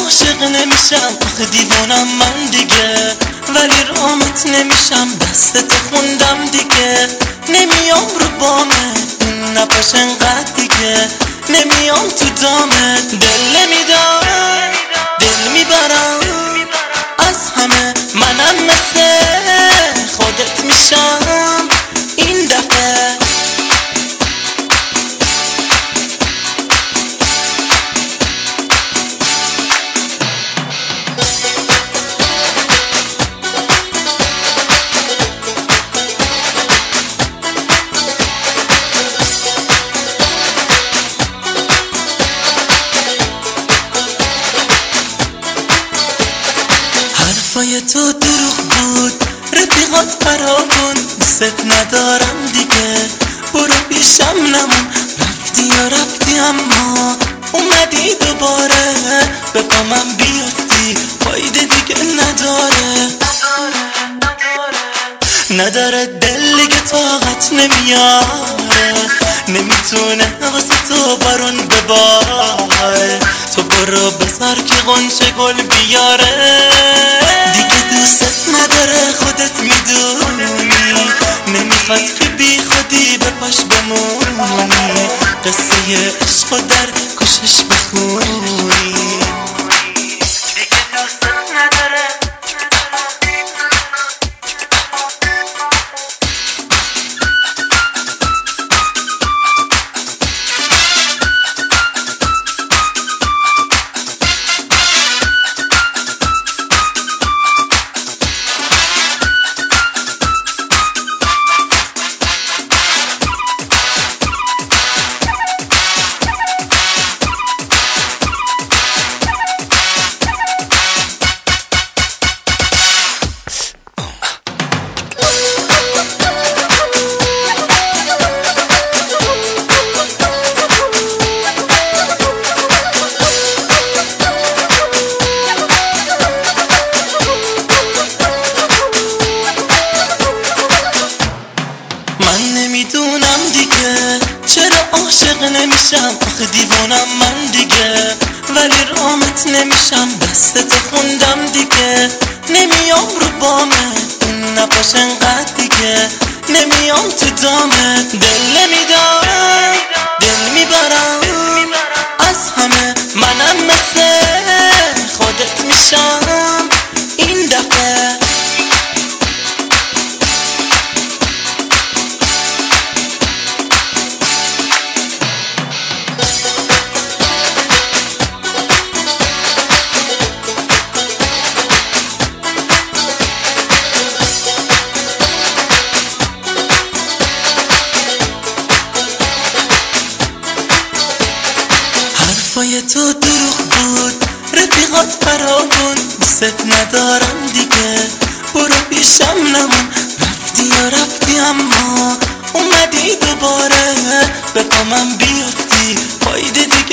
عاشق نمیشم آخه دیوونم من دیگه، ولی رامت نمیشم دستت خوندم دیگه. نمیام رو بامت نپاش انقدر دیگه، نمیام تو دامت دل نمیدم دل میبرم از همه، منم مثل خودت میشم این دفعه. حرفای تو دروغ بود، رفیقات فرامون، دوست ندارم دیگه، برو پیشم نمون. رفتی اما اومدی دوباره، به پا من بیفتی فایده دیگه نداره دل دیگه طاقت نمیاره، نمیتونه واسه تو بارون بباره. تو برو بذار که غنچه گل بیاره، دیگه دوست نداره خودت میدونی، نمیخواد که بی خودی به پاش بمونی، قصه عشقو در گوشش بخونی. دیگه دوست نداره. من نمیدونم دیگه چرا عاشق نمیشم، آخه دیوونم من دیگه، ولی رامت نمیشم دستت خوندم دیگه. نمیام رو بامت نپاش انقدر دیگه، نمیام تو دامت دل نمیدم دل میبرم از همه، منم مثل خودت میشم این دفعه. حرفای تو دروغ بود، رفیقات فرامون، دوست ندارم دیگه، برو پیشم نمون. رفتی اما اومدی دوباره، به پا من بیفتی فایده دیگه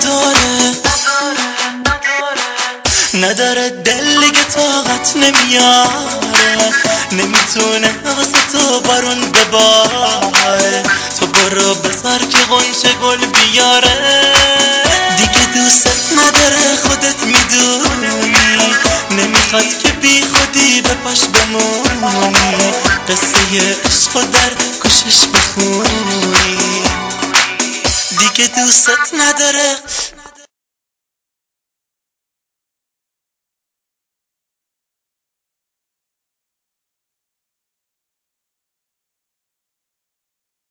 نداره دل دیگه طاقت نمیاره، نمیتونه واسه تو بارون بباره. تو برو بذار که غنچه گل بیاره، دیگه دوست نداره خودت میدونی، نمیخواد که بی خودی به پاش بمونی، قصه عشقو در گوشش بخونی. دیگه دوست نداره.